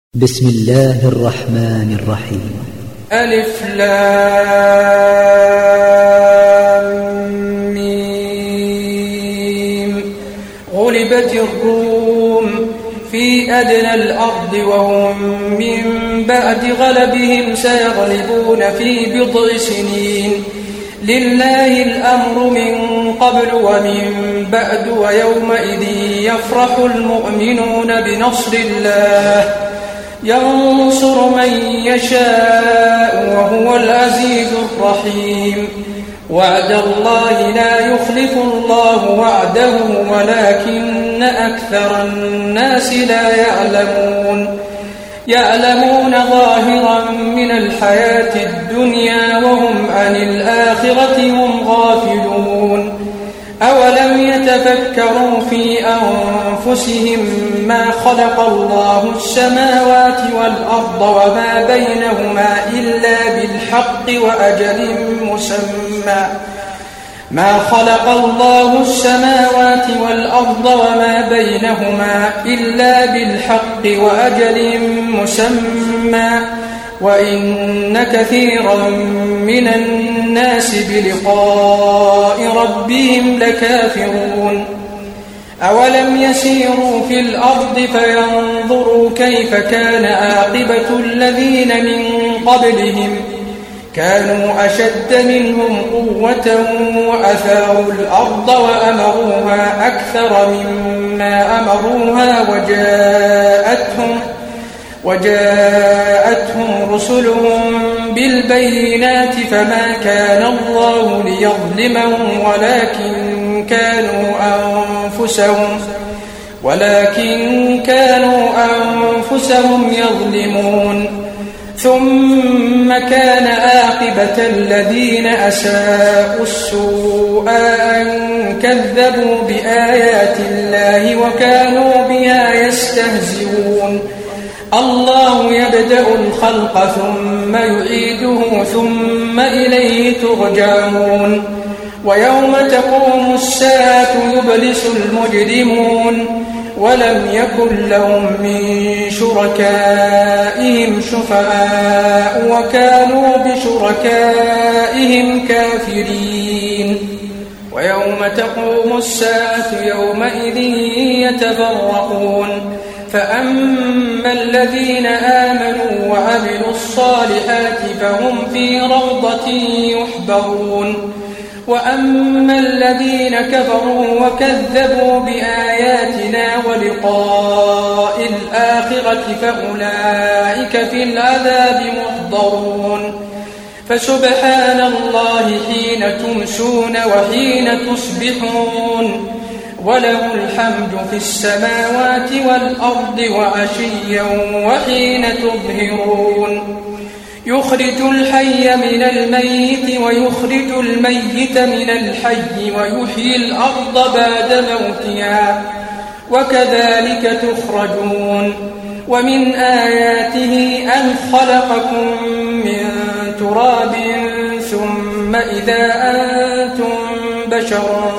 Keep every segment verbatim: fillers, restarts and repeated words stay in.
بسم الله الرحمن الرحيم. ألف لام ميم. غلبت الروم في أدنى الأرض وهم من بعد غلبهم سيغلبون في بضع سنين. لله الأمر من قبل ومن بعد ويومئذ يفرح المؤمنون بنصر الله ينصر من يشاء وهو العزيز الرحيم. وعد الله لا يخلف الله وعده ولكن أكثر الناس لا يعلمون. يعلمون ظاهرا من الحياة الدنيا وهم عن الآخرة هم غافلون. أولم يتفكروا في أنفسهم ما خلق الله السماوات والأرض وما بينهما إلا بالحق وأجل مسمى ما خلق الله السماوات والأرض وما بينهما إلا بالحق وأجل مسمى وإن كثيرا من الناس بلقاء ربهم لكافرون. أولم يسيروا في الأرض فينظروا كيف كان عاقبة الذين من قبلهم كانوا أشد منهم قوة وأثاروا الأرض وأمروها أكثر مما أمروها وجاءتهم وجاءتهم رسلهم بالبينات فما كان الله ليظلمهم ولكن كانوا أنفسهم ولكن كانوا أنفسهم يظلمون. ثم كان عاقبة الذين أساءوا السوء أن كذبوا بآيات الله وكانوا بها يستهزئون. الله يبدأ الخلق ثم يعيده ثم إليه ترجعون. ويوم تقوم الساعة يبلس المجرمون ولم يكن لهم من شركائهم شفعاء وكانوا بشركائهم كافرين. ويوم تقوم الساعة يومئذ يتفرقون فأما الذين آمنوا وعملوا الصالحات فهم في روضة يحبرون وأما الذين كفروا وكذبوا بآياتنا ولقاء الآخرة فأولئك في العذاب محضرون. فسبحان الله حين تمسون وحين تصبحون وله الحمد في السماوات والأرض وعشيا وحين تظهرون. يخرج الحي من الميت ويخرج الميت من الحي ويحيي الأرض بعد موتها وكذلك تخرجون. ومن آياته أن خلقكم من تراب ثم إذا أنتم بشر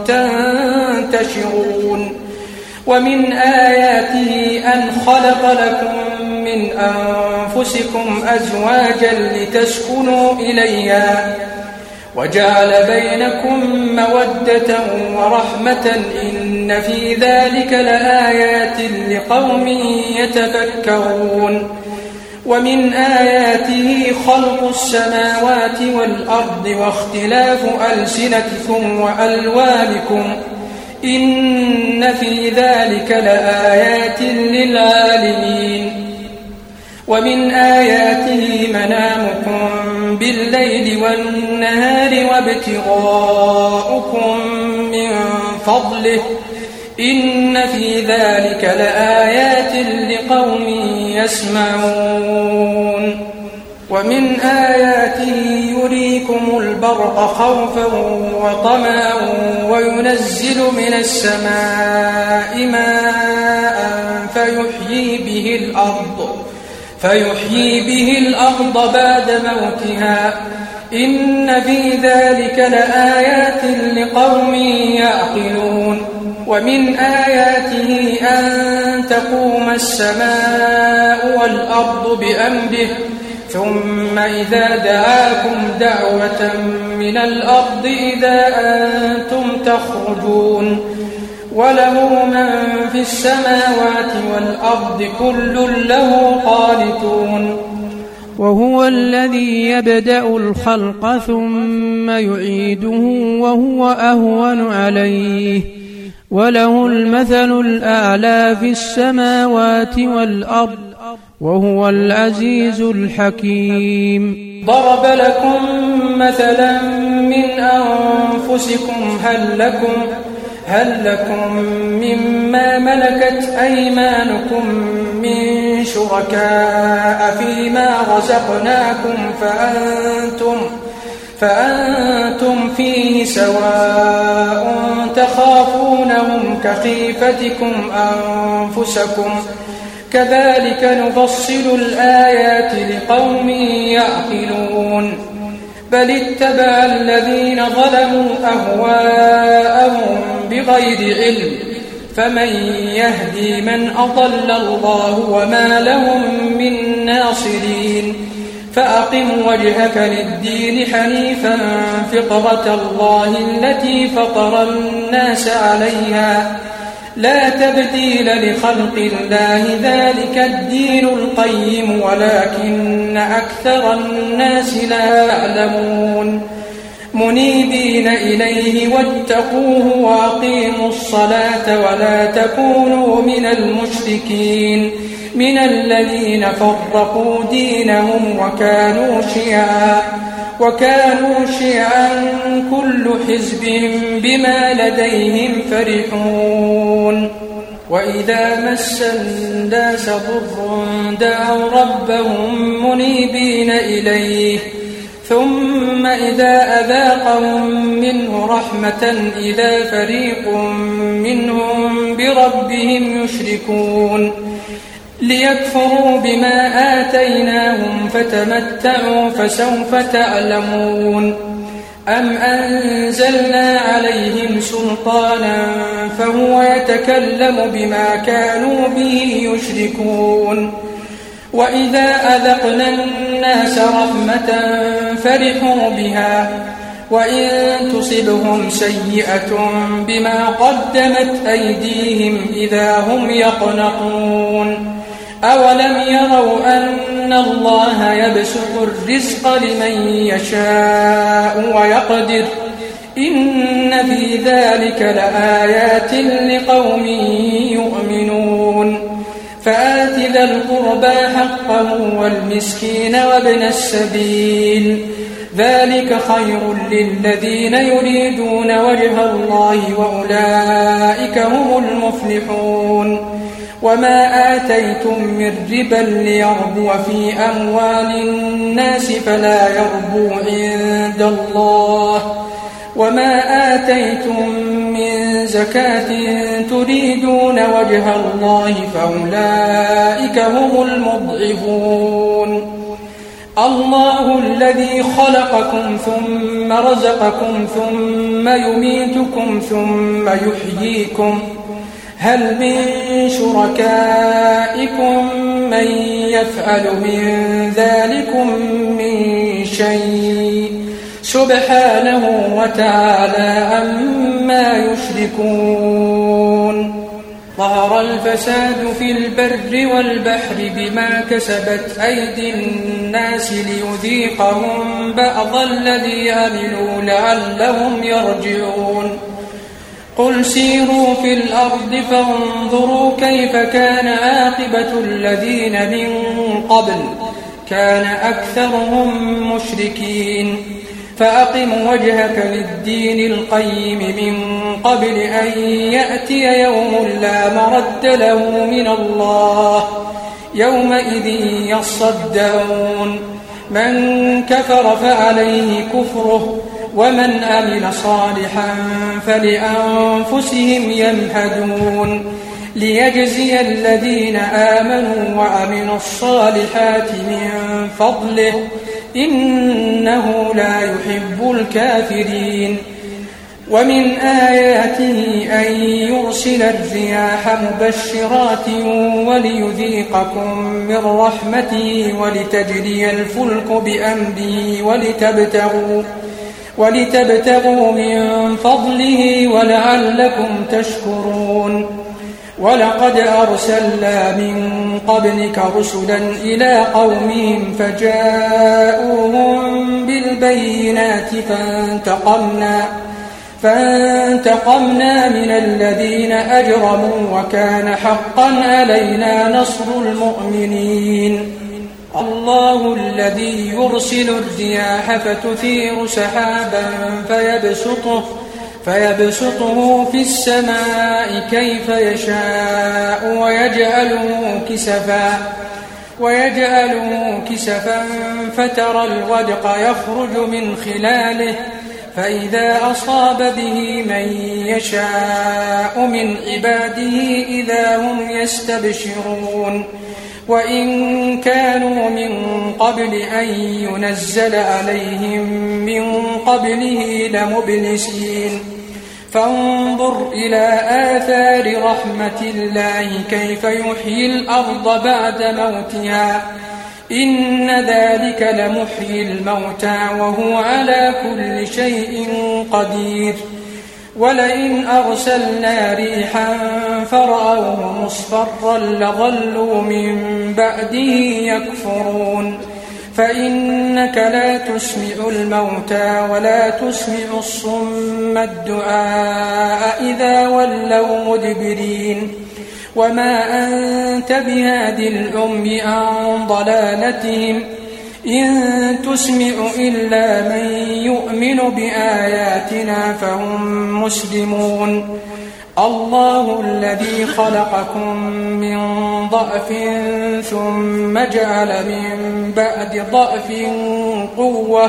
تنتشرون. ومن آياته أن خلق لكم من أنفسكم أزواجا لتسكنوا إليها وجعل بينكم مودة ورحمة إن في ذلك لآيات لقوم يتفكرون. ومن آياته خلق السماوات والأرض واختلاف ألسنتكم وألوانكم إن في ذلك لآيات للعالمين. ومن آياته منامكم بالليل والنهار وابتغاؤكم من فضله إن في ذلك لآيات لقوم يسمعون. ومن آياته يريكم البرق خوفا وطمعا وينزل من السماء ماء فيحيي به الأرض فيحيي به الأرض بعد موتها إن في ذلك لآيات لقوم يعقلون. ومن آياته أن تقوم السماء والأرض بأمره ثم إذا دعاكم دعوة من الأرض إذا أنتم تخرجون وله من في السماوات والأرض كل له قانتون وهو الذي يبدأ الخلق ثم يعيده وهو أهون عليه وله المثل الأعلى في السماوات والأرض وهو العزيز الحكيم. ضرب لكم مثلا من أنفسكم هل لكم هل لكم مما ملكت أيمانكم من شركاء فيما رزقناكم فأنتم فأنتم فيه سواء تخافونهم كخيفتكم أنفسكم كذلك نفصل الآيات لقوم يعقلون بل اتبع الذين ظلموا أهواءهم بغير علم فمن يهدي من أضل الله وما لهم من ناصرين فأقم وجهك للدين حنيفا فطرة الله التي فطر الناس عليها لا تبديل لخلق الله ذلك الدين القيم ولكن أكثر الناس لا يعلمون منيبين إليه واتقوه وأقيموا الصلاة ولا تكونوا من المشركين من الذين فرقوا دينهم وكانوا شيعا وكانوا شيعا كل حزب بما لديهم فرحون وإذا مس الناس ضر دعوا ربهم منيبين إليه ثم إذا أذاقهم منه رحمة إذا فريق منهم بربهم يشركون ليكفروا بما آتيناهم فتمتعوا فسوف تعلمون أم أنزلنا عليهم سلطانا فهو يتكلم بما كانوا به يشركون وإذا أذقنا الناس رحمة فرحوا بها وإن تصبهم سيئة بما قدمت أيديهم إذا هم يقنطون أولم يروا أن الله يبسط الرزق لمن يشاء ويقدر إن في ذلك لآيات لقوم يؤمنون فآت ذا القربى حقه والمسكين وابن السبيل ذلك خير للذين يريدون وجه الله وأولئك هم المفلحون وما آتيتم من ربا ليربو في أموال الناس فلا يربو عند الله وما آتيتم من زكاة تريدون وجه الله فأولئك هم المضعفون الله الذي خلقكم ثم رزقكم ثم يميتكم ثم يحييكم هل من شركائكم من يفعل من ذلكم من شيء سبحانه وتعالى عما يشركون ظهر الفساد في البر والبحر بما كسبت أيدي الناس ليذيقهم بعض الذي عملوا لعلهم يرجعون قل سيروا في الأرض فانظروا كيف كان عاقبة الذين من قبل كان أكثرهم مشركين فأقم وجهك للدين القيم من قبل أن يأتي يوم لا مرد له من الله يومئذ يصدعون من كفر فعليه كفره ومن عمل صالحا فلأنفسهم يمهدون ليجزي الذين آمنوا وعملوا الصالحات من فضله إنه لا يحب الكافرين ومن آياته أن يرسل الرياح مبشرات وليذيقكم من رحمته ولتجري الفلك بأمره ولتبتغوا, ولتبتغوا من فضله ولعلكم تشكرون. ولقد أرسلنا من قبلك رسلا إلى قومهم فجاءوهم بالبينات فانتقمنا فانتقمنا من الذين أجرموا وكان حقا علينا نصر المؤمنين. الله الذي يرسل الرياح فتثير سحابا فيبسطه, فيبسطه في السماء كيف يشاء ويجعله كسفا, ويجعله كسفا فترى الودق يخرج من خلاله فإذا أصاب به من يشاء من عباده إذا هم يستبشرون. وإن كانوا من قبل أن ينزل عليهم من قبله لمبلسين. فانظر إلى آثار رحمة الله كيف يحيي الأرض بعد موتها إن ذلك لمحيي الموتى وهو على كل شيء قدير. ولئن أرسلنا ريحا فرأوه مصفرا لظلوا من بعده يكفرون. فإنك لا تسمع الموتى ولا تسمع الصم الدعاء إذا ولوا مدبرين. وما أنت بهاد العمي عن ضلالتهم إن تسمع إلا من يؤمن بآياتنا فهم مسلمون. الله الذي خلقكم من ضعف ثم جعل من بعد ضعف قوة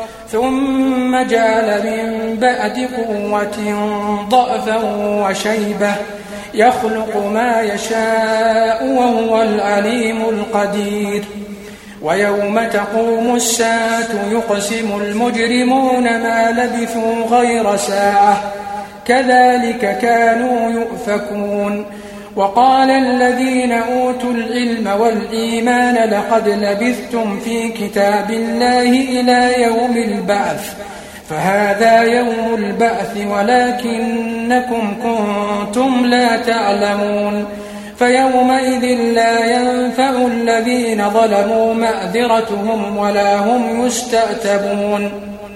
ثم جعل من بعد قوة ضعفا وشيبة يخلق ما يشاء وهو العليم القدير. ويوم تقوم الساعة يقسم المجرمون ما لبثوا غير ساعة كذلك كانوا يؤفكون. وقال الذين أوتوا العلم والإيمان لقد لبثتم في كتاب الله إلى يوم البعث فهذا يوم البعث ولكنكم كنتم لا تعلمون. فيومئذ لا ينفع الذين ظلموا معذرتهم ولا هم يستعتبون.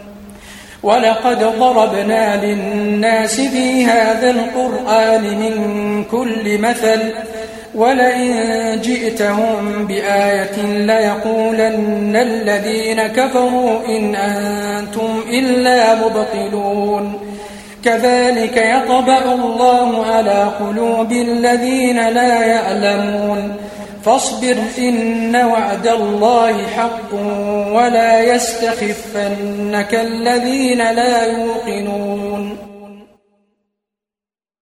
ولقد ضربنا للناس في هذا القرآن من كل مثل ولئن جئتهم بآية ليقولن الذين كفروا إن أنتم إلا مبطلون. كذلك يطبع الله على قلوب الذين لا يعلمون. فاصبر إن وعد الله حق ولا يستخفنك الذين لا يوقنون.